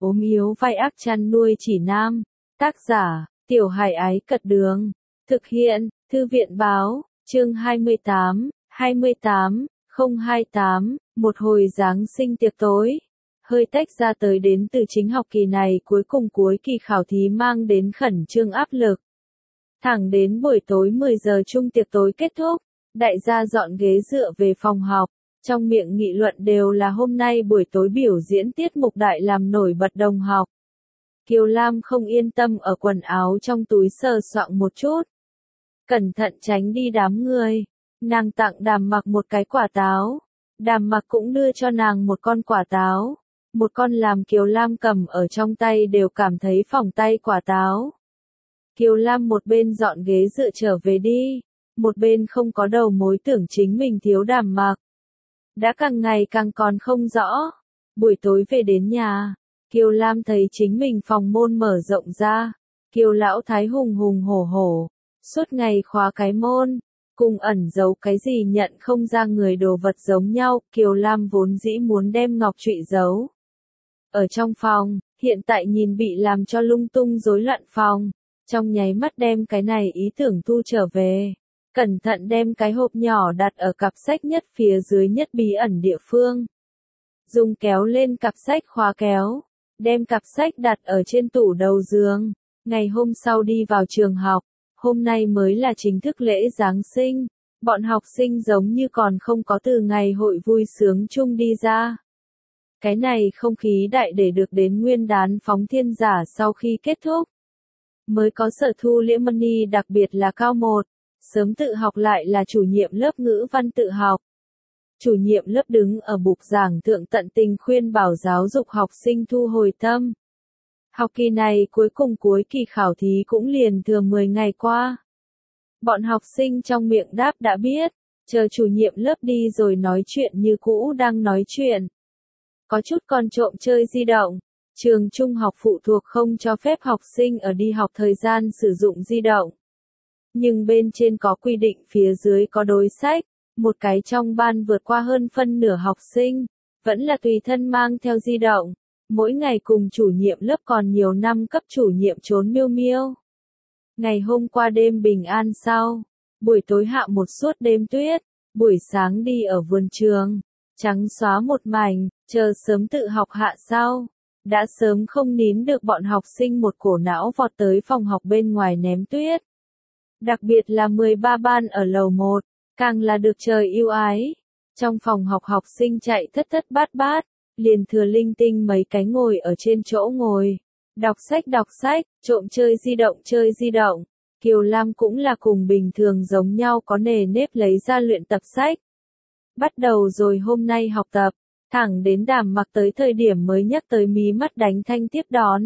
ốm yếu vai ác chăn nuôi chỉ nam. Tác giả, Tiểu Hải Ái Cật Đường. Thực hiện, Thư viện Báo, chương 28, 028, một hồi Giáng sinh tiệc tối. Hơi tách ra tới đến từ chính học kỳ này cuối cùng cuối kỳ khảo thí mang đến khẩn trương áp lực. Thẳng đến buổi tối 10 giờ chung tiệc tối kết thúc, đại gia dọn ghế dựa về phòng học, trong miệng nghị luận đều là hôm nay buổi tối biểu diễn tiết mục đại làm nổi bật đồng học. Kiều Lam không yên tâm ở quần áo trong túi sờ soạng một chút. Cẩn thận tránh đi đám người, nàng tặng Đàm Mặc một cái quả táo. Đàm Mặc cũng đưa cho nàng một con quả táo. Một con làm Kiều Lam cầm ở trong tay đều cảm thấy phỏng tay quả táo. Kiều Lam một bên dọn ghế dựa trở về đi, một bên không có đầu mối tưởng chính mình thiếu Đàm Mặc. Đã càng ngày càng còn không rõ. Buổi tối về đến nhà, Kiều Lam thấy chính mình phòng môn mở rộng ra. Kiều lão thái hùng hùng hổ hổ, suốt ngày khóa cái môn, cùng ẩn giấu cái gì nhận không ra người đồ vật giống nhau. Kiều Lam vốn dĩ muốn đem ngọc trụy giấu ở trong phòng, hiện tại nhìn bị làm cho lung tung rối loạn phòng, trong nháy mắt đem cái này ý tưởng thu trở về, cẩn thận đem cái hộp nhỏ đặt ở cặp sách nhất phía dưới nhất bí ẩn địa phương. Dùng kéo lên cặp sách khóa kéo, đem cặp sách đặt ở trên tủ đầu giường. Ngày hôm sau đi vào trường học, hôm nay mới là chính thức lễ Giáng sinh, bọn học sinh giống như còn không có từ ngày hội vui sướng chung đi ra. Cái này không khí đại để được đến nguyên đán phóng thiên giả sau khi kết thúc. Mới có Sở Thu Liễm Mani đặc biệt là cao 1, sớm tự học lại là chủ nhiệm lớp ngữ văn tự học. Chủ nhiệm lớp đứng ở bục giảng thượng tận tình khuyên bảo giáo dục học sinh thu hồi tâm. Học kỳ này cuối cùng cuối kỳ khảo thí cũng liền thừa 10 ngày qua. Bọn học sinh trong miệng đáp đã biết, chờ chủ nhiệm lớp đi rồi nói chuyện như cũ đang nói chuyện. Có chút còn trộm chơi di động, trường trung học phụ thuộc không cho phép học sinh ở đi học thời gian sử dụng di động. Nhưng bên trên có quy định phía dưới có đối sách, một cái trong ban vượt qua hơn phân nửa học sinh, vẫn là tùy thân mang theo di động, mỗi ngày cùng chủ nhiệm lớp còn nhiều năm cấp chủ nhiệm trốn miêu miêu. Ngày hôm qua đêm bình an sau, buổi tối hạ một suốt đêm tuyết, buổi sáng đi ở vườn trường, trắng xóa một mảnh, chờ sớm tự học hạ sau. Đã sớm không nín được bọn học sinh một cổ não vọt tới phòng học bên ngoài ném tuyết. Đặc biệt là 13 ban ở lầu 1, càng là được trời yêu ái. Trong phòng học học sinh chạy thất thất bát bát, liền thừa linh tinh mấy cái ngồi ở trên chỗ ngồi. Đọc sách, trộm chơi di động. Kiều Lam cũng là cùng bình thường giống nhau có nề nếp lấy ra luyện tập sách. Bắt đầu rồi hôm nay học tập, thẳng đến Đàm Mặc tới thời điểm mới nhắc tới mí mắt đánh thanh tiếp đón.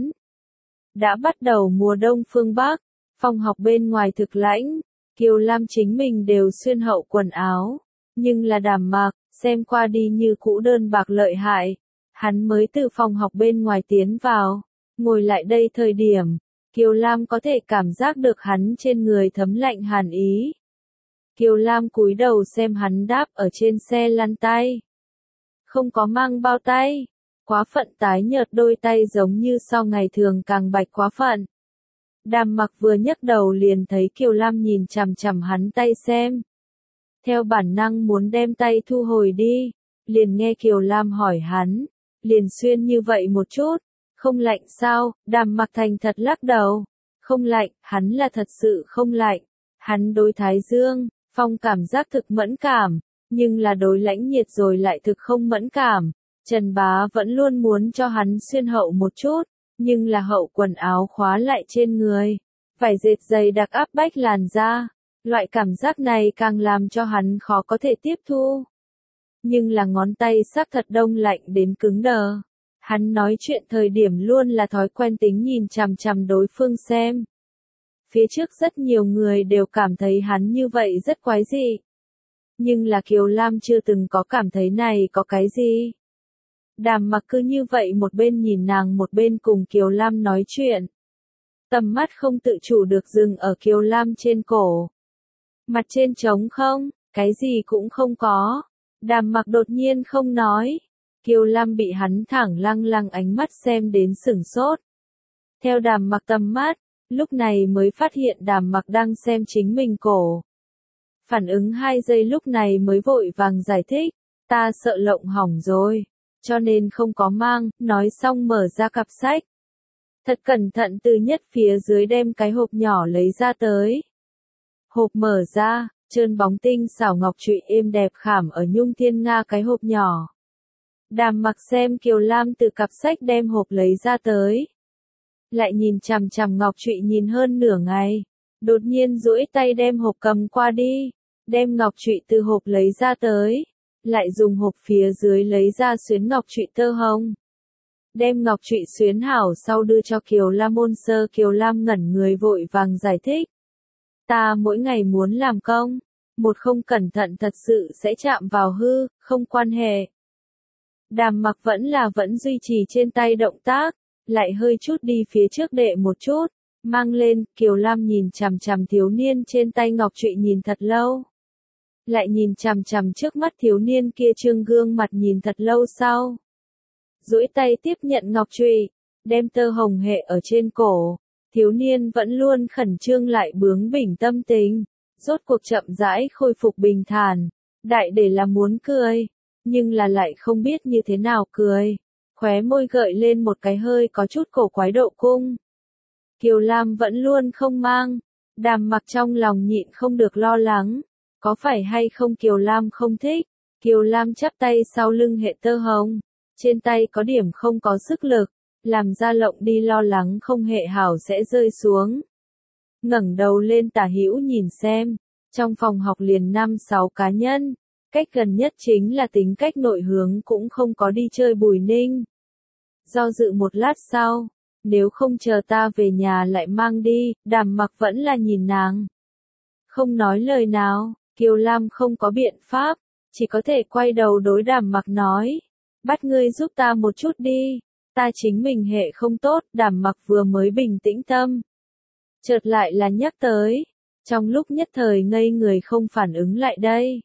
Đã bắt đầu mùa đông phương Bắc, phòng học bên ngoài thực lãnh, Kiều Lam chính mình đều xuyên hậu quần áo, nhưng là Đàm Mặc, xem qua đi như cũ đơn bạc lợi hại. Hắn mới từ phòng học bên ngoài tiến vào, ngồi lại đây thời điểm, Kiều Lam có thể cảm giác được hắn trên người thấm lạnh hàn ý. Kiều Lam cúi đầu xem hắn đáp ở trên xe lăn tay. Không có mang bao tay, quá phận tái nhợt đôi tay giống như so ngày thường càng bạch quá phận. Đàm Mặc vừa nhấc đầu liền thấy Kiều Lam nhìn chằm chằm hắn tay xem. Theo bản năng muốn đem tay thu hồi đi, liền nghe Kiều Lam hỏi hắn, liền xuyên như vậy một chút, không lạnh sao? Đàm Mặc thành thật lắc đầu, không lạnh, hắn là thật sự không lạnh. Hắn đối thái dương, phong cảm giác thực mẫn cảm, nhưng là đối lãnh nhiệt rồi lại thực không mẫn cảm. Trần Bá vẫn luôn muốn cho hắn xuyên hậu một chút, nhưng là hậu quần áo khóa lại trên người, vải dệt dày đặc áp bách làn da, loại cảm giác này càng làm cho hắn khó có thể tiếp thu. Nhưng là ngón tay xác thật đông lạnh đến cứng đờ. Hắn nói chuyện thời điểm luôn là thói quen tính nhìn chằm chằm đối phương xem. Phía trước rất nhiều người đều cảm thấy hắn như vậy rất quái dị. Nhưng là Kiều Lam chưa từng có cảm thấy này có cái gì. Đàm Mặc cứ như vậy một bên nhìn nàng một bên cùng Kiều Lam nói chuyện. Tầm mắt không tự chủ được dừng ở Kiều Lam trên cổ. Mặt trên trống không, cái gì cũng không có. Đàm Mặc đột nhiên không nói. Kiều Lam bị hắn thẳng lăng lăng ánh mắt xem đến sửng sốt. Theo Đàm Mặc tầm mắt, lúc này mới phát hiện Đàm Mặc đang xem chính mình cổ. Phản ứng 2 giây lúc này mới vội vàng giải thích, ta sợ lộng hỏng rồi, cho nên không có mang, nói xong mở ra cặp sách. Thật cẩn thận từ nhất phía dưới đem cái hộp nhỏ lấy ra tới. Hộp mở ra, trơn bóng tinh xảo ngọc trụy êm đẹp khảm ở nhung thiên nga cái hộp nhỏ. Đàm Mặc xem Kiều Lam từ cặp sách đem hộp lấy ra tới. Lại nhìn chằm chằm ngọc trụy nhìn hơn nửa ngày. Đột nhiên duỗi tay đem hộp cầm qua đi. Đem ngọc trụy từ hộp lấy ra tới. Lại dùng hộp phía dưới lấy ra xuyến ngọc trụy tơ hồng. Đem ngọc trụy xuyến hảo sau đưa cho Kiều Lam ôn sơ. Kiều Lam ngẩn người vội vàng giải thích. Ta mỗi ngày muốn làm công. Một không cẩn thận thật sự sẽ chạm vào hư, không quan hệ. Đàm Mặc vẫn duy trì trên tay động tác, lại hơi chút đi phía trước đệ một chút, mang lên. Kiều Lam nhìn chằm chằm thiếu niên trên tay ngọc trụy nhìn thật lâu. Lại nhìn chằm chằm trước mắt thiếu niên kia trương gương mặt nhìn thật lâu sau. Duỗi tay tiếp nhận ngọc trụy, đem tơ hồng hệ ở trên cổ. Thiếu niên vẫn luôn khẩn trương lại bướng bỉnh tâm tình, rốt cuộc chậm rãi khôi phục bình thản. Đại để là muốn cười, nhưng là lại không biết như thế nào cười. Khóe môi gợi lên một cái hơi có chút cổ quái độ cung. Kiều Lam vẫn luôn không mang. Đàm Mặc trong lòng nhịn không được lo lắng. Có phải hay không Kiều Lam không thích? Kiều Lam chắp tay sau lưng hệ tơ hồng. Trên tay có điểm không có sức lực. Làm ra lộng đi lo lắng không hệ hảo sẽ rơi xuống. Ngẩng đầu lên tả hữu nhìn xem. Trong phòng học liền 5-6 cá nhân. Cách gần nhất chính là tính cách nội hướng cũng không có đi chơi Bùi Ninh. Do dự một lát sau, nếu không chờ ta về nhà lại mang đi. Đàm Mặc vẫn là nhìn nàng. Không nói lời nào, Kiều Lam không có biện pháp, chỉ có thể quay đầu đối Đàm Mặc nói. Bắt ngươi giúp ta một chút đi, ta chính mình hệ không tốt. Đàm Mặc vừa mới bình tĩnh tâm. Chợt lại là nhắc tới, trong lúc nhất thời ngây người không phản ứng lại đây.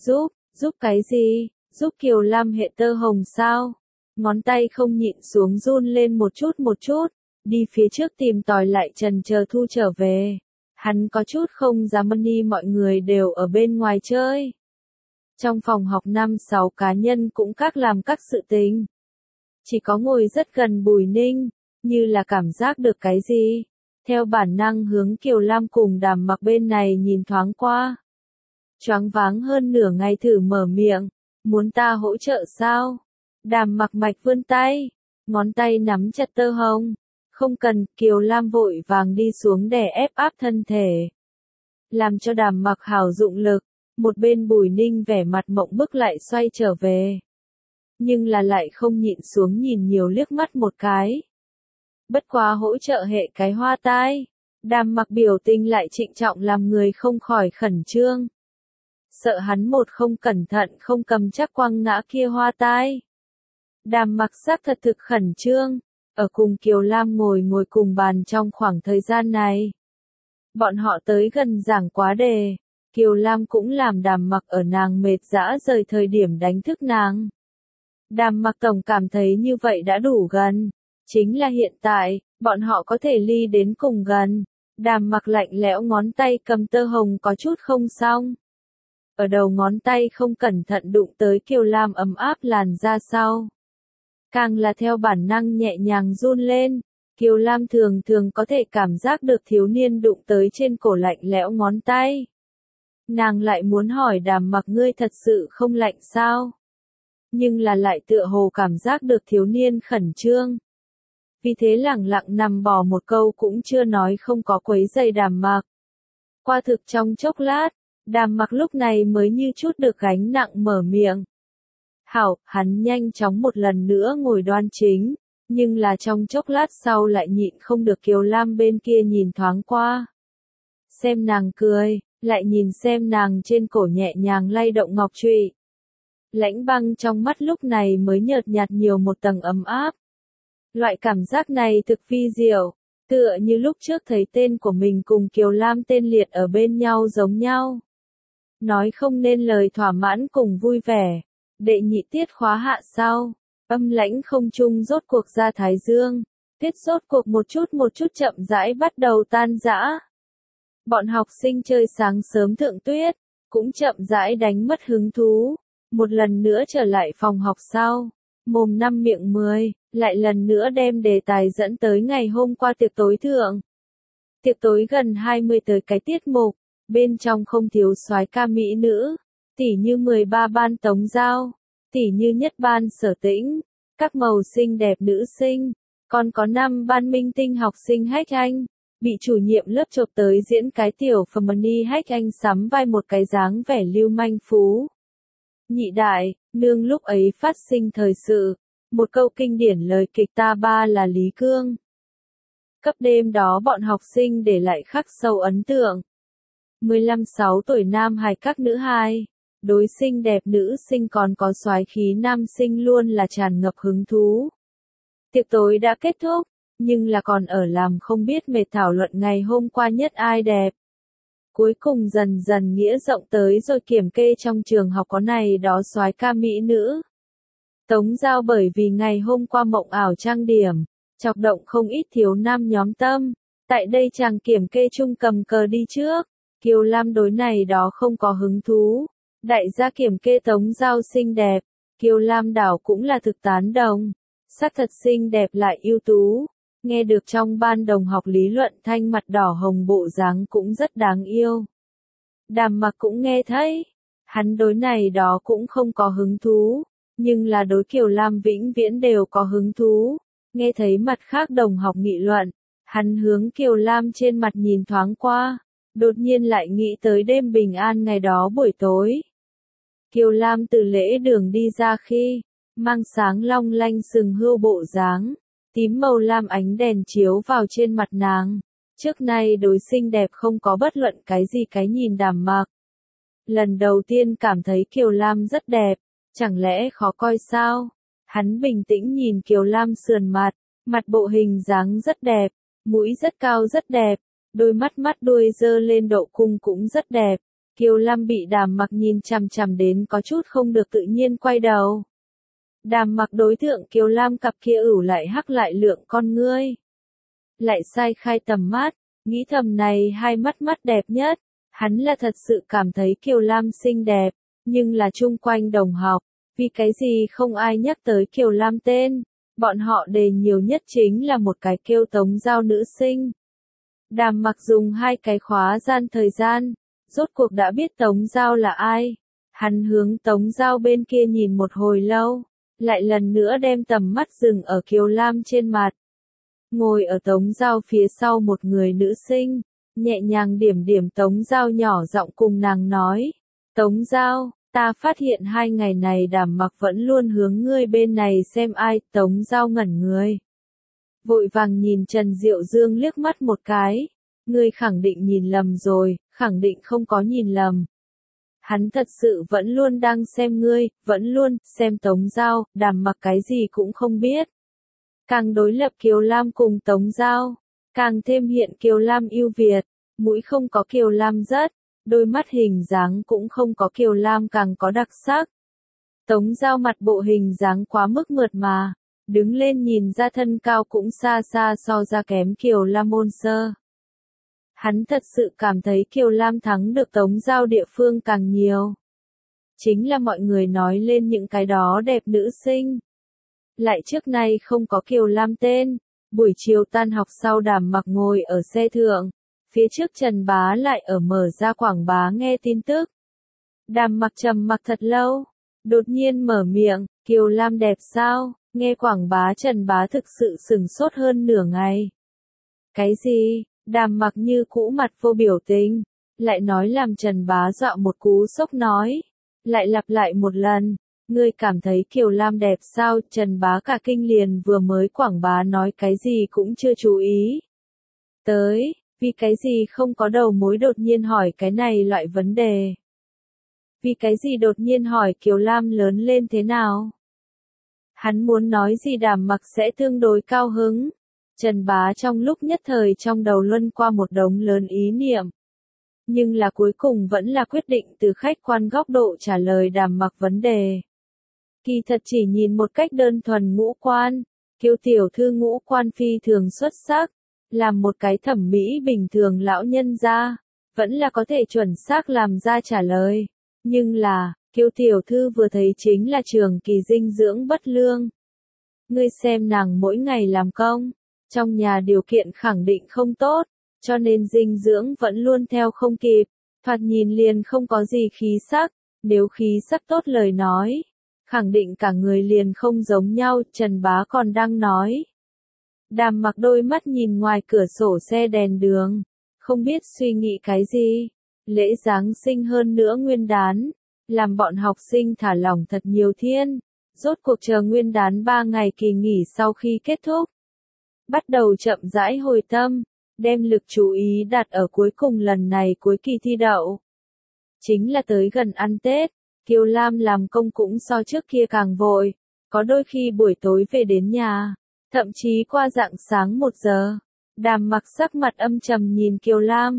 Giúp cái gì? Giúp Kiều Lam hệ tơ hồng sao? Ngón tay không nhịn xuống run lên một chút, đi phía trước tìm tòi lại trần chờ thu trở về. Hắn có chút không dám đi, mọi người đều ở bên ngoài chơi. Trong phòng học 5-6 cá nhân cũng các làm các sự tình. Chỉ có ngồi rất gần Bùi Ninh, như là cảm giác được cái gì. Theo bản năng hướng Kiều Lam cùng Đàm Mặc bên này nhìn thoáng qua. Choáng váng hơn nửa ngày thử mở miệng, muốn ta hỗ trợ sao? Đàm Mặc mạch vươn tay, ngón tay nắm chặt tơ hồng. Không cần. Kiều Lam vội vàng đi xuống đè ép áp thân thể. Làm cho Đàm Mặc hảo dụng lực, một bên Bùi Ninh vẻ mặt mộng bức lại xoay trở về. Nhưng là lại không nhịn xuống nhìn nhiều liếc mắt một cái. Bất quá hỗ trợ hệ cái hoa tai. Đàm Mặc biểu tình lại trịnh trọng làm người không khỏi khẩn trương. Sợ hắn một không cẩn thận không cầm chắc quăng ngã kia hoa tai. Đàm Mặc xác thật thực khẩn trương, ở cùng Kiều Lam ngồi cùng bàn trong khoảng thời gian này. Bọn họ tới gần giảng quá đề, Kiều Lam cũng làm Đàm Mặc ở nàng mệt dã rời thời điểm đánh thức nàng. Đàm Mặc tổng cảm thấy như vậy đã đủ gần, chính là hiện tại, bọn họ có thể ly đến cùng gần. Đàm Mặc lạnh lẽo ngón tay cầm tơ hồng có chút không xong. Ở đầu ngón tay không cẩn thận đụng tới Kiều Lam ấm áp làn da sau. Càng là theo bản năng nhẹ nhàng run lên, Kiều Lam thường có thể cảm giác được thiếu niên đụng tới trên cổ lạnh lẽo ngón tay. Nàng lại muốn hỏi Đàm Mặc ngươi thật sự không lạnh sao? Nhưng là lại tựa hồ cảm giác được thiếu niên khẩn trương. Vì thế lẳng lặng nằm bò một câu cũng chưa nói không có quấy rầy Đàm Mặc. Qua thực trong chốc lát, Đàm Mặc lúc này mới như chút được gánh nặng mở miệng. Hảo, hắn nhanh chóng một lần nữa ngồi đoan chính, nhưng là trong chốc lát sau lại nhịn không được Kiều Lam bên kia nhìn thoáng qua. Xem nàng cười, lại nhìn xem nàng trên cổ nhẹ nhàng lay động ngọc trụy. Lãnh băng trong mắt lúc này mới nhợt nhạt nhiều một tầng ấm áp. Loại cảm giác này thực phi diệu, tựa như lúc trước thấy tên của mình cùng Kiều Lam tên liệt ở bên nhau giống nhau. Nói không nên lời thỏa mãn cùng vui vẻ. Đệ nhị tiết khóa hạ sau, Âm lãnh không trung rốt cuộc ra thái dương, tuyết rốt cuộc một chút chậm rãi bắt đầu tan rã. Bọn học sinh chơi sáng sớm thượng tuyết, cũng chậm rãi đánh mất hứng thú, một lần nữa trở lại phòng học sau, mồm năm miệng 10, lại lần nữa đem đề tài dẫn tới ngày hôm qua tiệc tối thượng. Tiệc tối gần 20 tới cái tiết mục, bên trong không thiếu soái ca mỹ nữ, tỉ như 13 ban Tống Giao, tỉ như nhất ban Sở Tĩnh, các màu xinh đẹp nữ sinh, còn có 5 ban minh tinh học sinh Hách Anh, bị chủ nhiệm lớp chộp tới diễn cái tiểu phẩm ni Hách Anh sắm vai một cái dáng vẻ lưu manh phú. Nhị đại, nương lúc ấy phát sinh thời sự, một câu kinh điển lời kịch ta ba là Lý Cương. Cấp đêm đó bọn học sinh để lại khắc sâu ấn tượng. 15-6 tuổi nam hài các nữ hài, đối xinh đẹp nữ sinh còn có soái khí nam sinh luôn là tràn ngập hứng thú. Tiệc tối đã kết thúc, nhưng là còn ở làm không biết mệt thảo luận ngày hôm qua nhất ai đẹp. Cuối cùng dần dần nghĩa rộng tới rồi kiểm kê trong trường học có này đó soái ca mỹ nữ. Tống Giao bởi vì ngày hôm qua mộng ảo trang điểm, chọc động không ít thiếu nam nhóm tâm. Tại đây chàng kiểm kê chung cầm cờ đi trước, Kiều Lam đối này đó không có hứng thú. Đại gia kiểm kê Tống Giao xinh đẹp, Kiều Lam đảo cũng là thực tán đồng. Sắc thật xinh đẹp lại ưu tú. Nghe được trong ban đồng học lý luận thanh mặt đỏ hồng bộ dáng cũng rất đáng yêu. Đàm Mặc cũng nghe thấy, hắn đối này đó cũng không có hứng thú, nhưng là đối Kiều Lam vĩnh viễn đều có hứng thú. Nghe thấy mặt khác đồng học nghị luận, hắn hướng Kiều Lam trên mặt nhìn thoáng qua, đột nhiên lại nghĩ tới đêm bình an ngày đó buổi tối. Kiều Lam từ lễ đường đi ra khi, mang sáng long lanh sừng hươu bộ dáng. Tím màu lam ánh đèn chiếu vào trên mặt nàng, trước nay đối xinh đẹp không có bất luận cái gì cái nhìn Đàm Mặc. Lần đầu tiên cảm thấy Kiều Lam rất đẹp, chẳng lẽ khó coi sao? Hắn bình tĩnh nhìn Kiều Lam sườn mặt bộ hình dáng rất đẹp, mũi rất cao rất đẹp, đôi mắt đuôi dơ lên độ cung cũng rất đẹp. Kiều Lam bị Đàm Mặc nhìn chằm chằm đến có chút không được tự nhiên quay đầu. Đàm Mặc đối tượng Kiều Lam cặp kia ửu lại hắc lại lượng con ngươi. Lại sai khai tầm mắt, nghĩ thầm này hai mắt đẹp nhất. Hắn là thật sự cảm thấy Kiều Lam xinh đẹp, nhưng là chung quanh đồng học, vì cái gì không ai nhắc tới Kiều Lam tên. Bọn họ đề nhiều nhất chính là một cái kêu Tống Giao nữ sinh. Đàm Mặc dùng 2 cái khóa gian thời gian, rốt cuộc đã biết Tống Giao là ai. Hắn hướng Tống Giao bên kia nhìn một hồi lâu. Lại lần nữa đem tầm mắt dừng ở Kiều Lam trên mặt. Ngồi ở Tống Giao phía sau một người nữ sinh, nhẹ nhàng điểm Tống Giao nhỏ giọng cùng nàng nói. Tống Giao, ta phát hiện 2 ngày này Đàm Mặc vẫn luôn hướng ngươi bên này xem ai. Tống Giao ngẩn người. Vội vàng nhìn Trần Diệu Dương liếc mắt một cái. Ngươi khẳng định nhìn lầm rồi, khẳng định không có nhìn lầm. Hắn thật sự vẫn luôn đang xem ngươi, vẫn luôn xem Tống Giao. Đàm Mặc cái gì cũng không biết. Càng đối lập Kiều Lam cùng Tống Giao, càng thêm hiện Kiều Lam ưu việt, mũi không có Kiều Lam rất, đôi mắt hình dáng cũng không có Kiều Lam càng có đặc sắc. Tống Giao mặt bộ hình dáng quá mức mượt mà, đứng lên nhìn ra thân cao cũng xa so ra kém Kiều Lam môn sơ. Hắn thật sự cảm thấy Kiều Lam thắng được Tống Giao địa phương càng nhiều. Chính là mọi người nói lên những cái đó đẹp nữ sinh. Lại trước nay không có Kiều Lam tên. Buổi chiều tan học sau Đàm Mặc ngồi ở xe thượng. Phía trước Trần Bá lại ở mở ra quảng bá nghe tin tức. Đàm Mặc trầm mặc thật lâu. Đột nhiên mở miệng, Kiều Lam đẹp sao? Nghe quảng bá Trần Bá thực sự sửng sốt hơn nửa ngày. Cái gì? Đàm Mặc như cũ mặt vô biểu tình, lại nói làm Trần Bá dọa một cú sốc nói, lại lặp lại một lần, ngươi cảm thấy Kiều Lam đẹp sao? Trần Bá cả kinh liền vừa mới quảng bá nói cái gì cũng chưa chú ý. Tới, vì cái gì không có đầu mối đột nhiên hỏi cái này loại vấn đề. Vì cái gì đột nhiên hỏi Kiều Lam lớn lên thế nào? Hắn muốn nói gì Đàm Mặc sẽ tương đối cao hứng. Trần Bá trong lúc nhất thời trong đầu luân qua một đống lớn ý niệm. Nhưng là cuối cùng vẫn là quyết định từ khách quan góc độ trả lời Đàm Mặc vấn đề. Kỳ thật chỉ nhìn một cách đơn thuần ngũ quan, Kiều tiểu thư ngũ quan phi thường xuất sắc, làm một cái thẩm mỹ bình thường lão nhân gia, vẫn là có thể chuẩn xác làm ra trả lời. Nhưng là, Kiều tiểu thư vừa thấy chính là trường kỳ dinh dưỡng bất lương. Ngươi xem nàng mỗi ngày làm công, trong nhà điều kiện khẳng định không tốt, cho nên dinh dưỡng vẫn luôn theo không kịp, thoạt nhìn liền không có gì khí sắc, nếu khí sắc tốt lời nói, khẳng định cả người liền không giống nhau, Trần Bá còn đang nói. Đàm Mặc đôi mắt nhìn ngoài cửa sổ xe đèn đường, không biết suy nghĩ cái gì. Lễ Giáng sinh hơn nữa Nguyên đán, làm bọn học sinh thả lỏng thật nhiều thiên, rốt cuộc chờ Nguyên đán 3 ngày kỳ nghỉ sau khi kết thúc. Bắt đầu chậm rãi hồi tâm, đem lực chú ý đặt ở cuối cùng lần này cuối kỳ thi đậu. Chính là tới gần ăn Tết, Kiều Lam làm công cũng so trước kia càng vội, có đôi khi buổi tối về đến nhà, thậm chí qua rạng sáng 1 giờ. Đàm Mặc sắc mặt âm trầm nhìn Kiều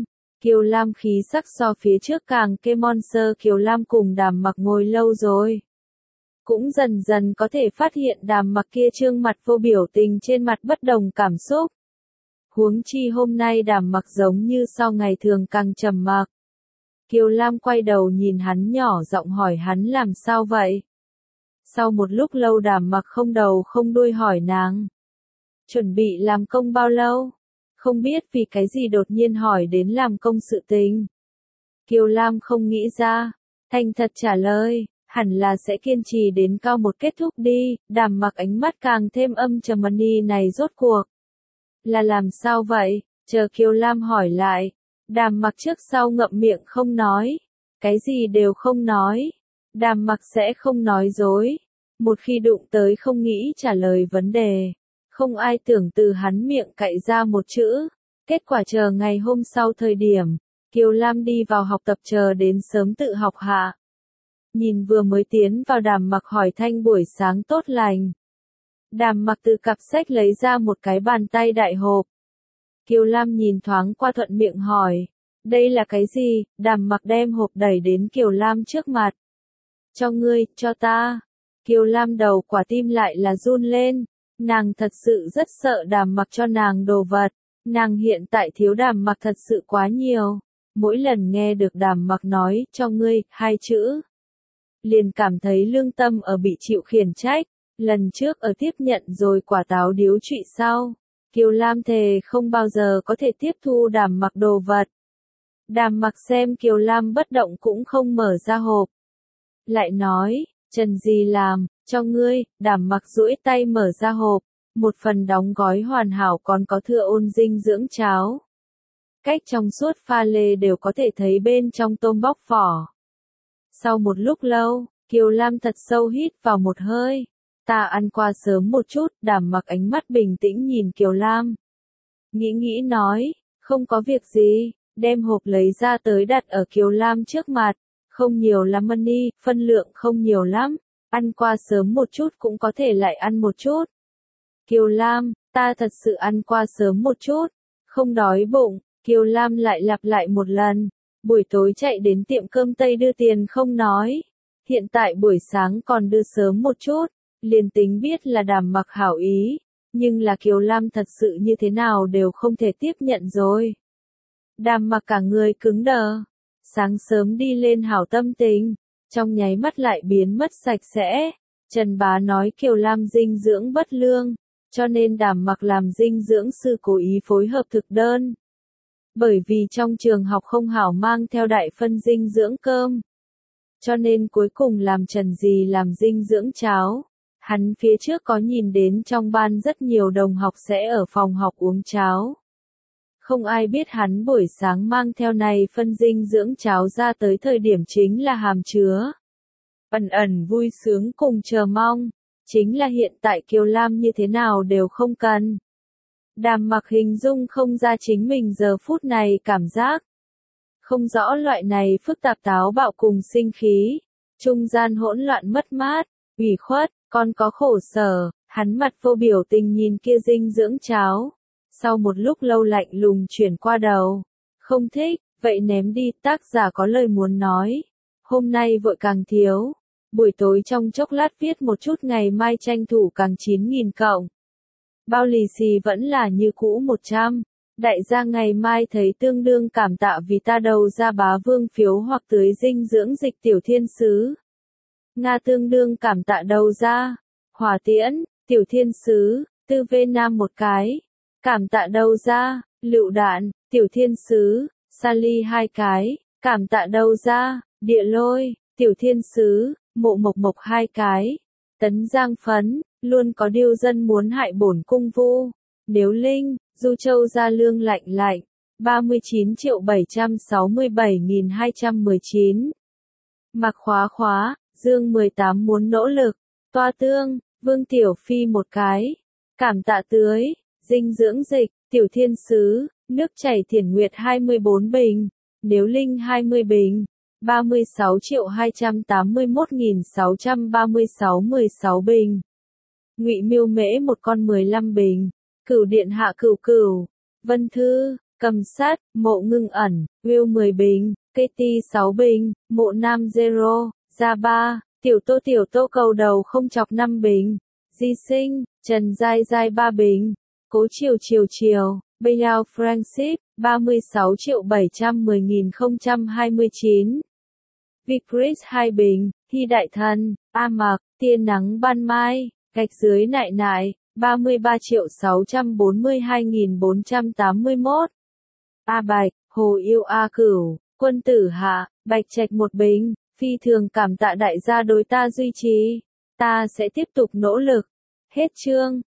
Lam khí sắc so phía trước càng kê monster. Kiều Lam cùng Đàm Mặc ngồi lâu rồi, cũng dần dần có thể phát hiện Đàm Mặc kia trương mặt vô biểu tình trên mặt bất đồng cảm xúc. Huống chi hôm nay Đàm Mặc giống như sau ngày thường càng trầm mặc. Kiều Lam quay đầu nhìn hắn nhỏ giọng hỏi hắn làm sao vậy. Sau một lúc lâu Đàm Mặc không đầu không đuôi hỏi nàng. Chuẩn bị làm công bao lâu? Không biết vì cái gì đột nhiên hỏi đến làm công sự tình. Kiều Lam không nghĩ ra, thành thật trả lời, hẳn là sẽ kiên trì đến cao một kết thúc đi. Đàm Mặc ánh mắt càng thêm âm trầm, này rốt cuộc là làm sao vậy? Chờ Kiều Lam hỏi lại, Đàm Mặc trước sau ngậm miệng không nói, cái gì đều không nói. Đàm Mặc sẽ không nói dối, một khi đụng tới không nghĩ trả lời vấn đề, không ai tưởng từ hắn miệng cậy ra một chữ. Kết quả chờ ngày hôm sau thời điểm, Kiều Lam đi vào học tập chờ đến sớm tự học hạ. Nhìn vừa mới tiến vào Đàm Mặc hỏi thanh buổi sáng tốt lành. Đàm Mặc từ cặp sách lấy ra một cái bàn tay đại hộp. Kiều Lam nhìn thoáng qua thuận miệng hỏi, đây là cái gì? Đàm Mặc đem hộp đẩy đến Kiều Lam trước mặt. Cho ngươi, cho ta. Kiều Lam đầu quả tim lại là run lên, nàng thật sự rất sợ Đàm Mặc cho nàng đồ vật, nàng hiện tại thiếu Đàm Mặc thật sự quá nhiều. Mỗi lần nghe được Đàm Mặc nói, cho ngươi, 2 chữ, liền cảm thấy lương tâm ở bị chịu khiển trách. Lần trước ở tiếp nhận rồi quả táo điếu trụy sau, Kiều Lam thề không bao giờ có thể tiếp thu Đàm Mặc đồ vật. Đàm Mặc xem Kiều Lam bất động cũng không mở ra hộp. Lại nói, Trần gì làm, cho ngươi. Đàm Mặc duỗi tay mở ra hộp, một phần đóng gói hoàn hảo còn có thừa ôn dinh dưỡng cháo. Cách trong suốt pha lê đều có thể thấy bên trong tôm bóc vỏ. Sau một lúc lâu, Kiều Lam thật sâu hít vào một hơi. Ta ăn qua sớm một chút. Đàm Mặc ánh mắt bình tĩnh nhìn Kiều Lam. Nghĩ nói, không có việc gì, đem hộp lấy ra tới đặt ở Kiều Lam trước mặt. Không nhiều lắm money, phân lượng không nhiều lắm, ăn qua sớm một chút cũng có thể lại ăn một chút. Kiều Lam, ta thật sự ăn qua sớm một chút, không đói bụng. Kiều Lam lại lặp lại một lần, buổi tối chạy đến tiệm cơm Tây đưa tiền không nói, hiện tại buổi sáng còn đưa sớm một chút, liền tính biết là Đàm Mặc hảo ý, nhưng là Kiều Lam thật sự như thế nào đều không thể tiếp nhận rồi. Đàm Mặc cả người cứng đờ, sáng sớm đi lên hảo tâm tình, trong nháy mắt lại biến mất sạch sẽ. Trần Bá nói Kiều Lam dinh dưỡng bất lương, cho nên Đàm Mặc làm dinh dưỡng sư cố ý phối hợp thực đơn. Bởi vì trong trường học không hảo mang theo đại phân dinh dưỡng cơm, cho nên cuối cùng làm Trần Dì làm dinh dưỡng cháo. Hắn phía trước có nhìn đến trong ban rất nhiều đồng học sẽ ở phòng học uống cháo. Không ai biết hắn buổi sáng mang theo này phân dinh dưỡng cháo ra tới thời điểm chính là hàm chứa ẩn ẩn vui sướng cùng chờ mong, chính là hiện tại Kiều Lam như thế nào đều không cần. Đàm Mặc hình dung không ra chính mình giờ phút này cảm giác. Không rõ loại này phức tạp táo bạo cùng sinh khí, trung gian hỗn loạn mất mát, ủy khuất, còn có khổ sở. Hắn mặt vô biểu tình nhìn kia dinh dưỡng cháo. Sau một lúc lâu lạnh lùng chuyển qua đầu. Không thích, vậy ném đi. Tác giả có lời muốn nói. Hôm nay vội càng thiếu. Buổi tối trong chốc lát viết một chút ngày mai tranh thủ càng 9.000 cộng. Bao lì xì vẫn là như cũ 100. Đại gia ngày mai thấy tương đương cảm tạ vì ta đầu ra bá vương phiếu hoặc tưới dinh dưỡng dịch tiểu thiên sứ. Nga tương đương cảm tạ đầu ra. Hỏa tiễn, tiểu thiên sứ, tư V Nam một cái. Cảm tạ đầu ra, lựu đạn, tiểu thiên sứ, Sally 2 cái. Cảm tạ đầu ra, địa lôi, tiểu thiên sứ, mộ mộc mộc 2 cái. Tấn Giang phấn, luôn có điêu dân muốn hại bổn cung vu. Nếu Linh, Du Châu ra lương lạnh lạnh. 39.767.219. Mặc khóa khóa, Dương 18 muốn nỗ lực. Toa tương, Vương Tiểu Phi một cái. Cảm tạ tưới, dinh dưỡng dịch, tiểu thiên sứ, nước chảy Thiển Nguyệt 24 bình. Nếu Linh 20 bình. 36.281.636 16 bình. Ngụy Miêu Mễ một con 15 bình. Cửu Điện Hạ Cửu Cửu. Vân Thư, Cầm Sát, Mộ Ngưng Ẩn, Will 10 bình. Katie 6 bình. Mộ Nam Zero, Gia 3. Tiểu Tô cầu đầu không chọc 5 bình. Di Sinh, Trần Giai Giai 3 bình. Cố Chiều, Bayao Francis, 36.710.029. Vicris 2 bình. Hy Đại Thần, A Mặc, Tia Nắng Ban Mai, gạch dưới nại nại, 33.642.481. A Bạch, Hồ Yêu A Cửu, Quân Tử Hạ, Bạch Trạch 1 bình. Phi thường cảm tạ đại gia đối ta duy trì. Ta sẽ tiếp tục nỗ lực. Hết chương.